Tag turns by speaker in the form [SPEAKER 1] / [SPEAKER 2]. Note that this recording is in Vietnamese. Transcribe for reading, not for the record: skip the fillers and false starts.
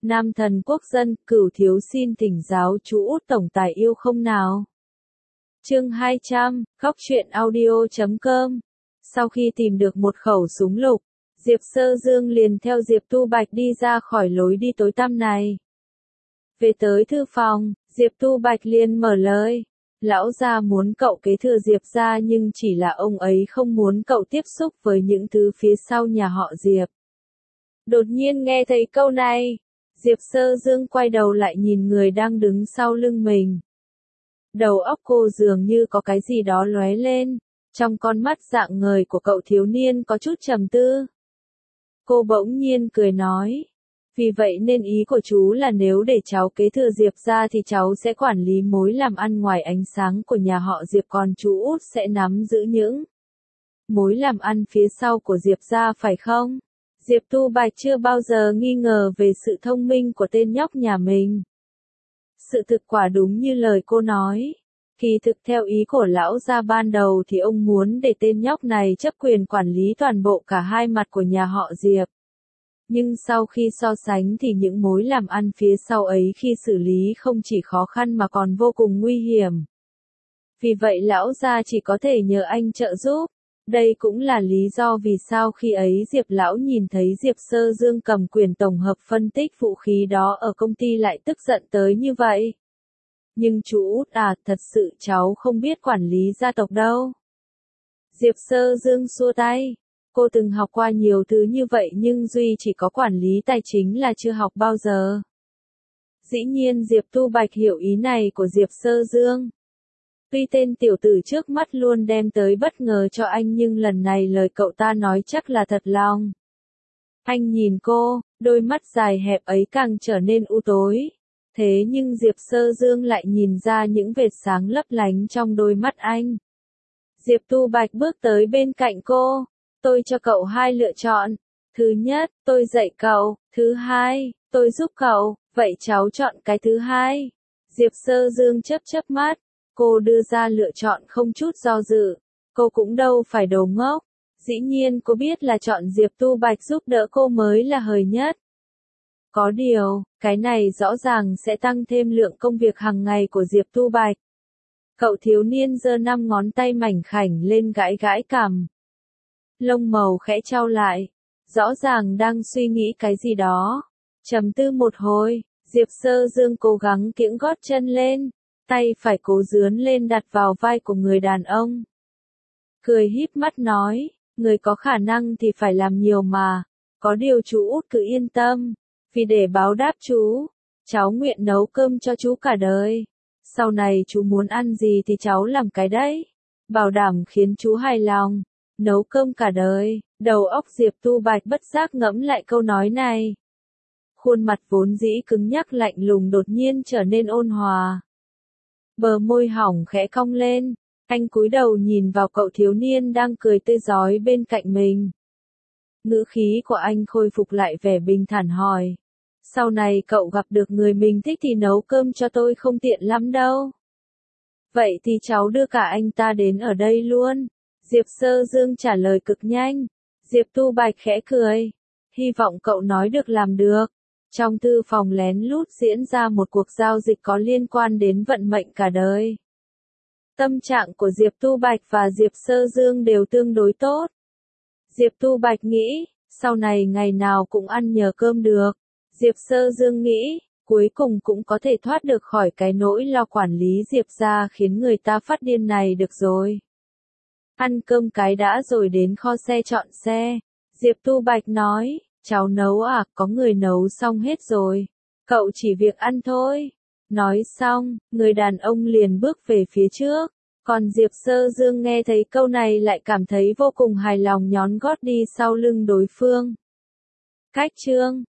[SPEAKER 1] Nam thần quốc dân, Cửu thiếu xin thỉnh giáo chú Út tổng tài yêu không nào. Chương 200, Khóc Chuyện Audio.com. Sau khi tìm được một khẩu súng lục, Diệp Sơ Dương liền theo Diệp Tu Bạch đi ra khỏi lối đi tối tăm này. Về tới thư phòng, Diệp Tu Bạch liền mở lời. Lão gia muốn cậu kế thừa Diệp gia, nhưng chỉ là ông ấy không muốn cậu tiếp xúc với những thứ phía sau nhà họ Diệp. Đột nhiên nghe thấy câu này, Diệp Sơ Dương quay đầu lại nhìn người đang đứng sau lưng mình. Đầu óc cô dường như có cái gì đó lóe lên, trong con mắt rạng ngời của cậu thiếu niên có chút trầm tư. Cô bỗng nhiên cười nói, vì vậy nên ý của chú là nếu để cháu kế thừa Diệp gia thì cháu sẽ quản lý mối làm ăn ngoài ánh sáng của nhà họ Diệp, còn chú Út sẽ nắm giữ những mối làm ăn phía sau của Diệp gia, phải không? Diệp Tu Bạch chưa bao giờ nghi ngờ về sự thông minh của tên nhóc nhà mình. Sự thực quả đúng như lời cô nói. Kỳ thực theo ý của lão gia ban đầu thì ông muốn để tên nhóc này chấp quyền quản lý toàn bộ cả hai mặt của nhà họ Diệp. Nhưng sau khi so sánh thì những mối làm ăn phía sau ấy khi xử lý không chỉ khó khăn mà còn vô cùng nguy hiểm. Vì vậy lão gia chỉ có thể nhờ anh trợ giúp. Đây cũng là lý do vì sao khi ấy Diệp lão nhìn thấy Diệp Sơ Dương cầm quyền tổng hợp phân tích vũ khí đó ở công ty lại tức giận tới như vậy. Nhưng chú Út à, thật sự cháu không biết quản lý gia tộc đâu. Diệp Sơ Dương xua tay. Cô từng học qua nhiều thứ như vậy nhưng duy chỉ có quản lý tài chính là chưa học bao giờ. Dĩ nhiên Diệp Tu Bạch hiểu ý này của Diệp Sơ Dương. Tuy tên tiểu tử trước mắt luôn đem tới bất ngờ cho anh nhưng lần này lời cậu ta nói chắc là thật lòng. Anh nhìn cô, đôi mắt dài hẹp ấy càng trở nên u tối. Thế nhưng Diệp Sơ Dương lại nhìn ra những vệt sáng lấp lánh trong đôi mắt anh. Diệp Tu Bạch bước tới bên cạnh cô. Tôi cho cậu hai lựa chọn. Thứ nhất, tôi dạy cậu. Thứ hai, tôi giúp cậu. Vậy cháu chọn cái thứ hai. Diệp Sơ Dương chớp chớp mắt. Cô đưa ra lựa chọn không chút do dự. Cô cũng đâu phải đồ ngốc. Dĩ nhiên cô biết là chọn Diệp Tu Bạch giúp đỡ cô mới là hời nhất. Có điều, cái này rõ ràng sẽ tăng thêm lượng công việc hàng ngày của Diệp Tu Bạch. Cậu thiếu niên giơ 5 ngón tay mảnh khảnh lên gãi gãi cằm. Lông màu khẽ chau lại. Rõ ràng đang suy nghĩ cái gì đó. Trầm tư một hồi, Diệp Sơ Dương cố gắng kiễng gót chân lên. Tay phải cố dướn lên đặt vào vai của người đàn ông. Cười híp mắt nói, người có khả năng thì phải làm nhiều mà. Có điều chú Út cứ yên tâm. Vì để báo đáp chú, cháu nguyện nấu cơm cho chú cả đời. Sau này chú muốn ăn gì thì cháu làm cái đấy. Bảo đảm khiến chú hài lòng. Nấu cơm cả đời. Đầu óc Diệp Tu Bạch bất giác ngẫm lại câu nói này. Khuôn mặt vốn dĩ cứng nhắc lạnh lùng đột nhiên trở nên ôn hòa. Bờ môi hỏng khẽ cong lên. Anh cúi đầu nhìn vào cậu thiếu niên đang cười tươi rói bên cạnh mình. Ngữ khí của anh khôi phục lại vẻ bình thản hỏi. Sau này cậu gặp được người mình thích thì nấu cơm cho tôi không tiện lắm đâu. Vậy thì cháu đưa cả anh ta đến ở đây luôn. Diệp Sơ Dương trả lời cực nhanh. Diệp Tu Bạch khẽ cười. Hy vọng cậu nói được làm được. Trong thư phòng lén lút diễn ra một cuộc giao dịch có liên quan đến vận mệnh cả đời. Tâm trạng của Diệp Tu Bạch và Diệp Sơ Dương đều tương đối tốt. Diệp Tu Bạch nghĩ, sau này ngày nào cũng ăn nhờ cơm được. Diệp Sơ Dương nghĩ, cuối cùng cũng có thể thoát được khỏi cái nỗi lo quản lý Diệp gia khiến người ta phát điên này được rồi. Ăn cơm cái đã rồi đến kho xe chọn xe. Diệp Tu Bạch nói, cháu nấu à, có người nấu xong hết rồi. Cậu chỉ việc ăn thôi. Nói xong, người đàn ông liền bước về phía trước. Còn Diệp Sơ Dương nghe thấy câu này lại cảm thấy vô cùng hài lòng nhón gót đi sau lưng đối phương. Cách chương